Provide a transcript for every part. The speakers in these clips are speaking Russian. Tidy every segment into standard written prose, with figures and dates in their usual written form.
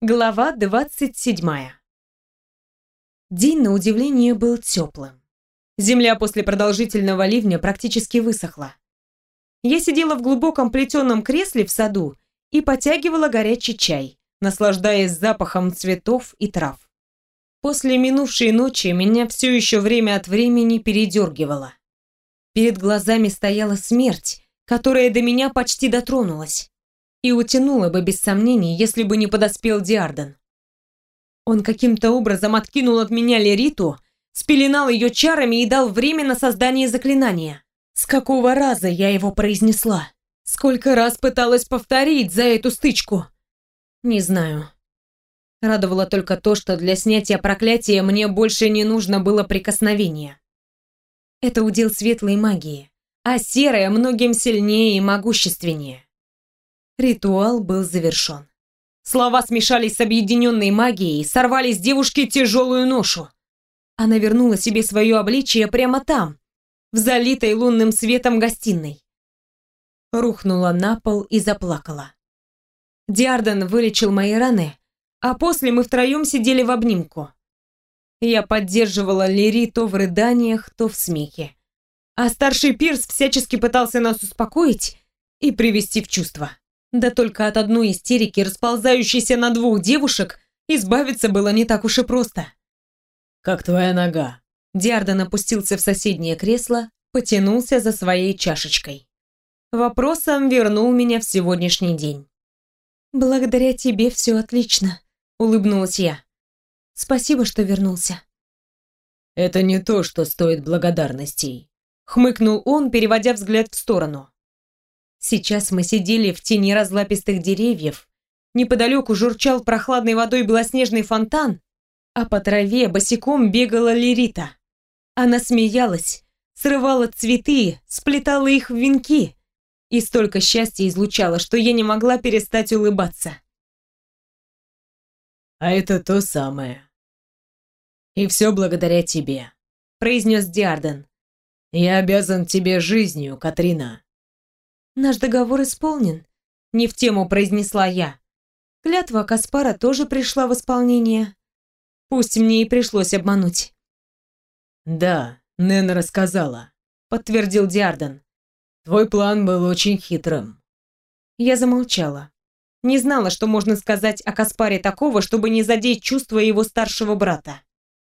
Глава 27. День, на удивление, был теплым. Земля после продолжительного ливня практически высохла. Я сидела в глубоком плетеном кресле в саду и потягивала горячий чай, наслаждаясь запахом цветов и трав. После минувшей ночи меня все еще время от времени передергивало. Перед глазами стояла смерть, которая до меня почти дотронулась. И утянула бы без сомнений, если бы не подоспел Диарден. Он каким-то образом откинул от меня Лериту, спеленал ее чарами и дал время на создание заклинания. С какого раза я его произнесла? Сколько раз пыталась повторить за эту стычку? Не знаю. Радовало только то, что для снятия проклятия мне больше не нужно было прикосновения. Это удел светлой магии, а серая многим сильнее и могущественнее. Ритуал был завершен. Слова смешались с объединенной магией, сорвали с девушки тяжелую ношу. Она вернула себе свое обличие прямо там, в залитой лунным светом гостиной. Рухнула на пол и заплакала. Диарден вылечил мои раны, а после мы втроем сидели в обнимку. Я поддерживала Лири то в рыданиях, то в смехе. А старший Пирс всячески пытался нас успокоить и привести в чувство. Да только от одной истерики, расползающейся на двух девушек, избавиться было не так уж и просто. «Как твоя нога?» Диарден опустился в соседнее кресло, потянулся за своей чашечкой. Вопросом вернул меня в сегодняшний день. «Благодаря тебе все отлично», — улыбнулась я. «Спасибо, что вернулся». «Это не то, что стоит благодарностей», — хмыкнул он, переводя взгляд в сторону. Сейчас мы сидели в тени разлапистых деревьев, неподалеку журчал прохладной водой белоснежный фонтан, а по траве босиком бегала Лерита. Она смеялась, срывала цветы, сплетала их в венки и столько счастья излучала, что я не могла перестать улыбаться. «А это то самое. И все благодаря тебе», — произнес Диарден. «Я обязан тебе жизнью, Катрина». «Наш договор исполнен», — не в тему произнесла я. Клятва Каспара тоже пришла в исполнение. Пусть мне и пришлось обмануть. «Да, Нэн рассказала», — подтвердил Диарден. «Твой план был очень хитрым». Я замолчала. Не знала, что можно сказать о Каспаре такого, чтобы не задеть чувства его старшего брата.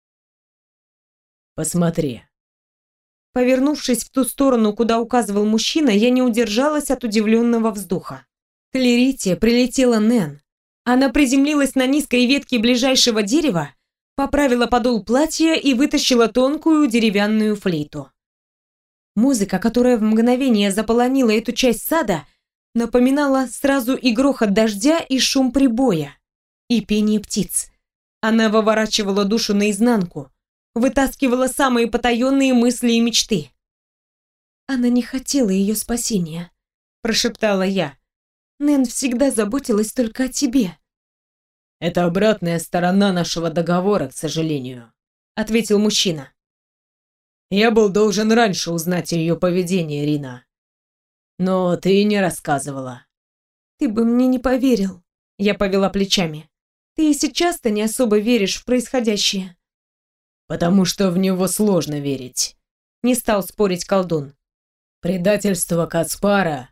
«Посмотри». Повернувшись в ту сторону, куда указывал мужчина, я не удержалась от удивленного вздоха. К Лерите прилетела Нэн. Она приземлилась на низкой ветке ближайшего дерева, поправила подол платья и вытащила тонкую деревянную флейту. Музыка, которая в мгновение заполонила эту часть сада, напоминала сразу и грохот дождя, и шум прибоя, и пение птиц. Она выворачивала душу наизнанку, вытаскивала самые потаенные мысли и мечты. «Она не хотела ее спасения», — прошептала я. «Нэн всегда заботилась только о тебе». «Это обратная сторона нашего договора, к сожалению», — ответил мужчина. «Я был должен раньше узнать о ее поведении, Рина. Но ты не рассказывала». «Ты бы мне не поверил», — я повела плечами. «Ты и сейчас-то не особо веришь в происходящее». «Потому что в него сложно верить», — не стал спорить колдун. «Предательство Каспара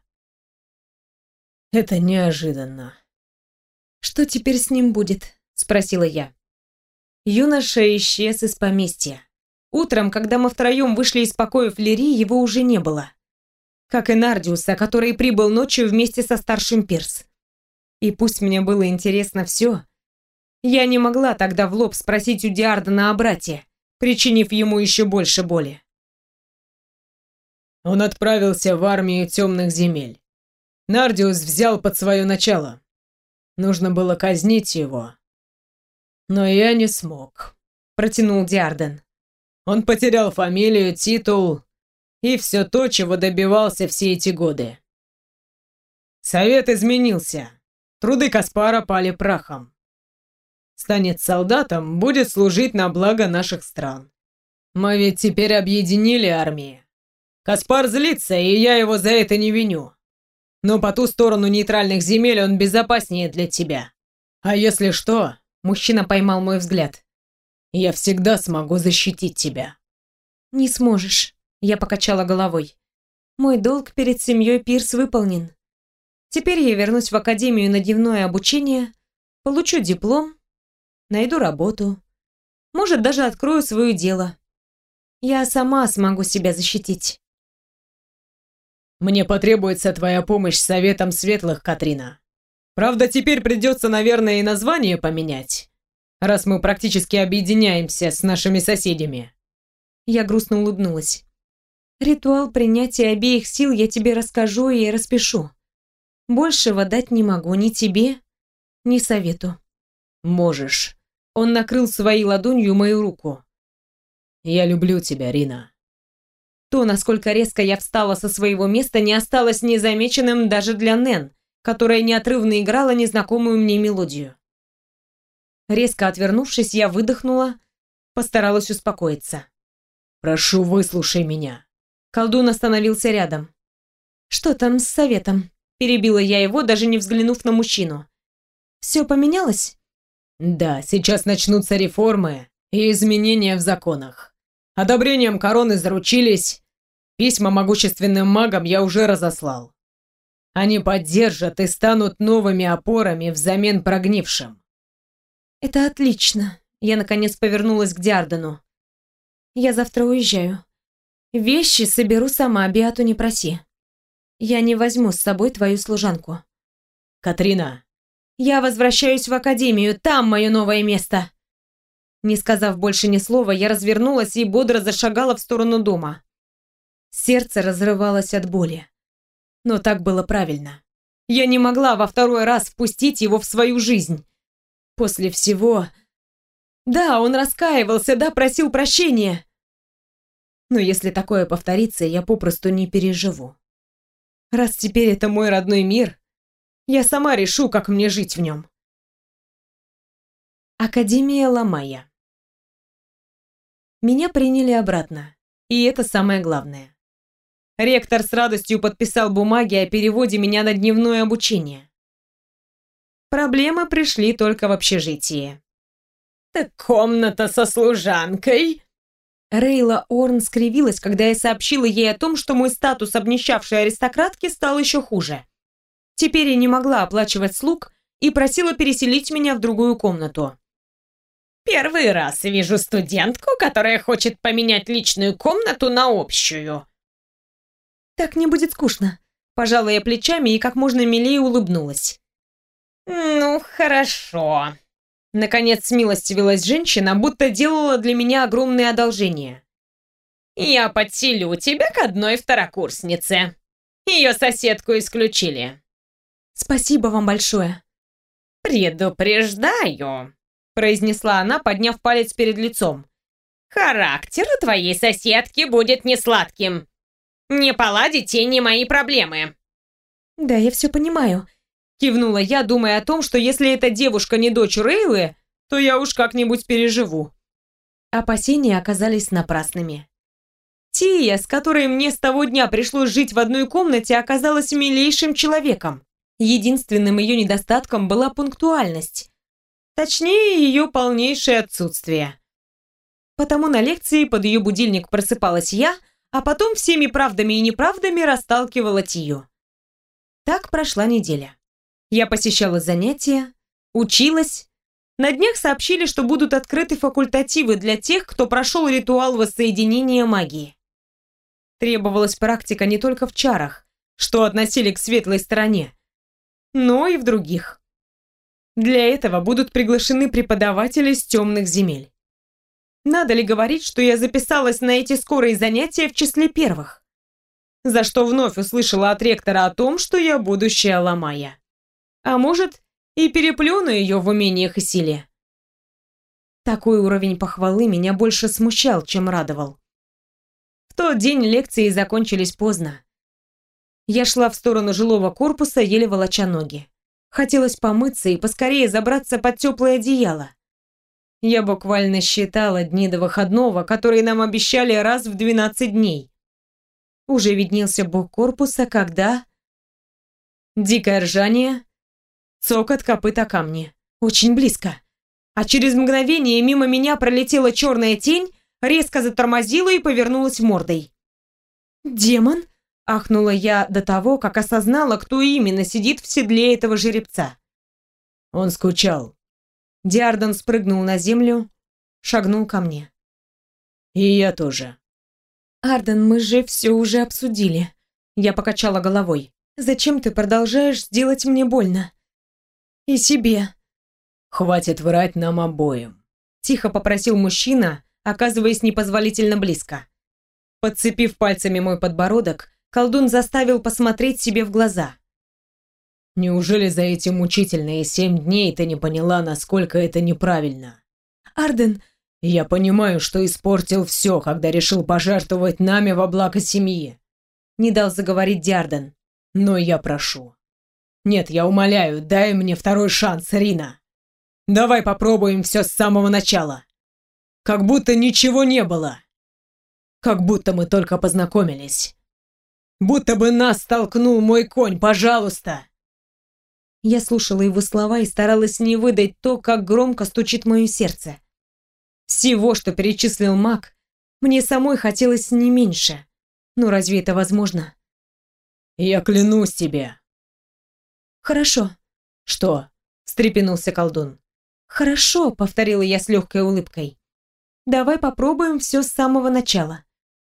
— это неожиданно». «Что теперь с ним будет?» — спросила я. Юноша исчез из поместья. Утром, когда мы втроем вышли из покоев Лири, его уже не было. Как и Нардиуса, который прибыл ночью вместе со старшим Пирс. И пусть мне было интересно все, я не могла тогда в лоб спросить у Диардена о брате, причинив ему еще больше боли. Он отправился в армию темных земель. Нардиус взял под свое начало. Нужно было казнить его. Но я не смог, протянул Диарден. Он потерял фамилию, титул и все то, чего добивался все эти годы. Совет изменился. Труды Каспара пали прахом. Станет солдатом, будет служить на благо наших стран. Мы ведь теперь объединили армии. Каспар злится, и я его за это не виню. Но по ту сторону нейтральных земель он безопаснее для тебя. А если что, мужчина поймал мой взгляд. Я всегда смогу защитить тебя. Не сможешь, я покачала головой. Мой долг перед семьей Пирс выполнен. Теперь я вернусь в академию на дневное обучение, получу диплом, найду работу, может, даже открою свое дело. Я сама смогу себя защитить. Мне потребуется твоя помощь с Советом Светлых, Катрина. Правда, теперь придется, наверное, и название поменять, раз мы практически объединяемся с нашими соседями. Я грустно улыбнулась. Ритуал принятия обеих сил я тебе расскажу и распишу. Большего дать не могу ни тебе, ни Совету. Можешь. Он накрыл своей ладонью мою руку. Я люблю тебя, Рина. То, насколько резко я встала со своего места, не осталось незамеченным даже для Нэн, которая неотрывно играла незнакомую мне мелодию. Резко отвернувшись, я выдохнула, постаралась успокоиться. «Прошу, выслушай меня». Колдун остановился рядом. «Что там с Советом?» Перебила я его, даже не взглянув на мужчину. «Все поменялось?» «Да, сейчас начнутся реформы и изменения в законах. Одобрением короны заручились. Письма могущественным магам я уже разослал. Они поддержат и станут новыми опорами взамен прогнившим». «Это отлично». Я, наконец, повернулась к Диардену. «Я завтра уезжаю. Вещи соберу сама, Беату не проси. Я не возьму с собой твою служанку». «Катрина». «Я возвращаюсь в академию, там мое новое место». Не сказав больше ни слова, я развернулась и бодро зашагала в сторону дома. Сердце разрывалось от боли. Но так было правильно. Я не могла во второй раз впустить его в свою жизнь. После всего... Да, он раскаивался, да, просил прощения. Но если такое повторится, я попросту не переживу. Раз теперь это мой родной мир, я сама решу, как мне жить в нем. Академия Ламайя. Меня приняли обратно, и это самое главное. Ректор с радостью подписал бумаги о переводе меня на дневное обучение. Проблемы пришли только в общежитии. «Так комната со служанкой?» Рейла Орн скривилась, когда я сообщила ей о том, что мой статус обнищавшей аристократки стал еще хуже. Теперь я не могла оплачивать слуг и просила переселить меня в другую комнату. «Первый раз вижу студентку, которая хочет поменять личную комнату на общую». «Так не будет скучно», – пожала я плечами и как можно милее улыбнулась. «Ну, хорошо». Наконец смилостивилась женщина, будто делала для меня огромное одолжение. «Я подселю тебя к одной второкурснице. Ее соседку исключили». «Спасибо вам большое». «Предупреждаю», — произнесла она, подняв палец перед лицом. «Характер у твоей соседки будет несладким. Не поладите, не мои проблемы». «Да, я все понимаю», — кивнула я, думая о том, что если эта девушка не дочь Рейлы, то я уж как-нибудь переживу. Опасения оказались напрасными. Тия, с которой мне с того дня пришлось жить в одной комнате, оказалась милейшим человеком. Единственным ее недостатком была пунктуальность. Точнее, ее полнейшее отсутствие. Потому на лекции под ее будильник просыпалась я, а потом всеми правдами и неправдами расталкивала Тию. Так прошла неделя. Я посещала занятия, училась. На днях сообщили, что будут открыты факультативы для тех, кто прошел ритуал воссоединения магии. Требовалась практика не только в чарах, что относили к светлой стороне, но и в других. Для этого будут приглашены преподаватели с темных земель. Надо ли говорить, что я записалась на эти скорые занятия в числе первых? За что вновь услышала от ректора о том, что я будущая Ламайя. А может, и переплюну ее в умениях и силе. Такой уровень похвалы меня больше смущал, чем радовал. В тот день лекции закончились поздно. Я шла в сторону жилого корпуса, еле волоча ноги. Хотелось помыться и поскорее забраться под теплое одеяло. Я буквально считала дни до выходного, которые нам обещали раз в 12 дней. Уже виднелся бок корпуса, когда... Дикое ржание, цокот копыт о камни. Очень близко. А через мгновение мимо меня пролетела черная тень, резко затормозила и повернулась мордой. «Демон?» – ахнула я до того, как осознала, кто именно сидит в седле этого жеребца. Он скучал. Диардан спрыгнул на землю, шагнул ко мне. И я тоже. «Арден, мы же все уже обсудили». Я покачала головой. «Зачем ты продолжаешь делать мне больно?» «И себе». «Хватит врать нам обоим», — тихо попросил мужчина, оказываясь непозволительно близко. Подцепив пальцами мой подбородок, колдун заставил посмотреть себе в глаза. «Неужели за эти мучительные 7 дней ты не поняла, насколько это неправильно?» «Арден...» «Я понимаю, что испортил все, когда решил пожертвовать нами во благо семьи», — не дал заговорить Диардан. «Но я прошу. Нет, я умоляю, дай мне второй шанс, Рина. Давай попробуем все с самого начала. Как будто ничего не было. Как будто мы только познакомились. Будто бы нас столкнул мой конь, пожалуйста». Я слушала его слова и старалась не выдать то, как громко стучит мое сердце. Всего, что перечислил маг, мне самой хотелось не меньше. Но разве это возможно? «Я клянусь тебе». «Хорошо». «Что?» — встрепенулся колдун. «Хорошо», — повторила я с легкой улыбкой. «Давай попробуем все с самого начала».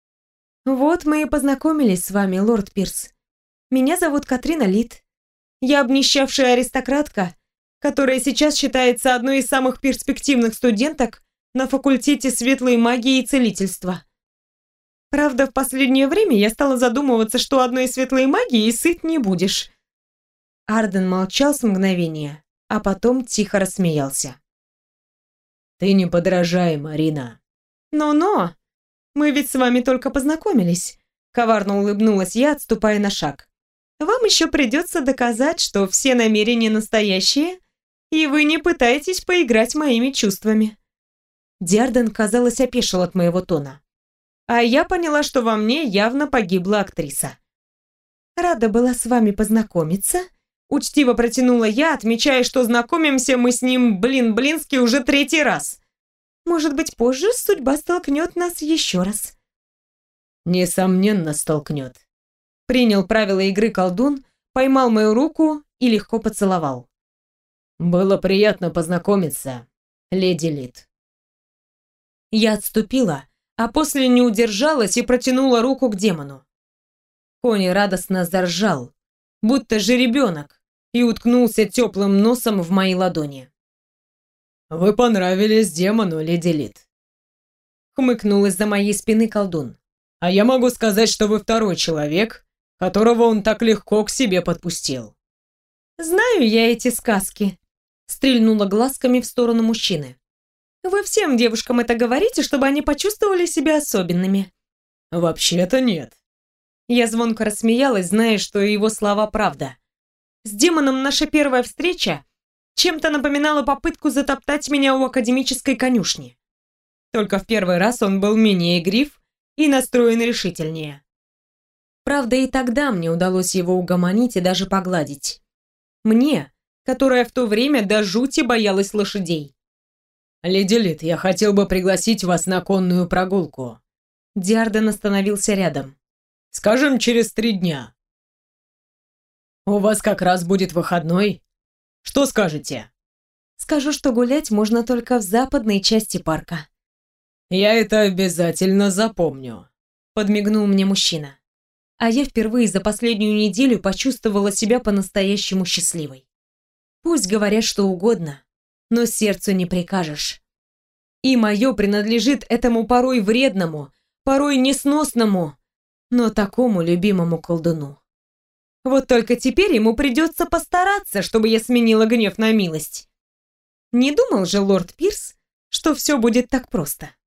«Вот мы и познакомились с вами, лорд Пирс. Меня зовут Катрина Лид. Я обнищавшая аристократка, которая сейчас считается одной из самых перспективных студенток на факультете светлой магии и целительства. Правда, в последнее время я стала задумываться, что одной светлой магией сыт не будешь». Арден молчал с мгновения, а потом тихо рассмеялся. «Ты не подражай, Марина». «Но-но, мы ведь с вами только познакомились», — коварно улыбнулась я, отступая на шаг. «Вам еще придется доказать, что все намерения настоящие, и вы не пытаетесь поиграть моими чувствами». Диардан, казалось, опешил от моего тона. А я поняла, что во мне явно погибла актриса. «Рада была с вами познакомиться», — учтиво протянула я, отмечая, что знакомимся мы с ним, блински, уже 3-й раз. «Может быть, позже судьба столкнет нас еще раз». «Несомненно, столкнет». Принял правила игры колдун, поймал мою руку и легко поцеловал. «Было приятно познакомиться, леди Лид». Я отступила, а после не удержалась и протянула руку к демону. Конь радостно заржал, будто жеребенок, и уткнулся теплым носом в мои ладони. «Вы понравились демону, леди Лид», — хмыкнул из-за моей спины колдун. «А я могу сказать, что вы второй человек, которого он так легко к себе подпустил». «Знаю я эти сказки», — стрельнула глазками в сторону мужчины. «Вы всем девушкам это говорите, чтобы они почувствовали себя особенными». «Вообще-то нет». Я звонко рассмеялась, зная, что его слова правда. С демоном наша первая встреча чем-то напоминала попытку затоптать меня у академической конюшни. Только в первый раз он был менее игрив и настроен решительнее. Правда, и тогда мне удалось его угомонить и даже погладить. Мне, которая в то время до жути боялась лошадей. «Леди Лид, я хотел бы пригласить вас на конную прогулку». Диардан остановился рядом. «Скажем, через 3 дня. У вас как раз будет выходной. Что скажете?» «Скажу, что гулять можно только в западной части парка». «Я это обязательно запомню», — подмигнул мне мужчина. А я впервые за последнюю неделю почувствовала себя по-настоящему счастливой. Пусть говорят что угодно, но сердцу не прикажешь. И мое принадлежит этому порой вредному, порой несносному, но такому любимому колдуну. Вот только теперь ему придется постараться, чтобы я сменила гнев на милость. Не думал же лорд Пирс, что все будет так просто.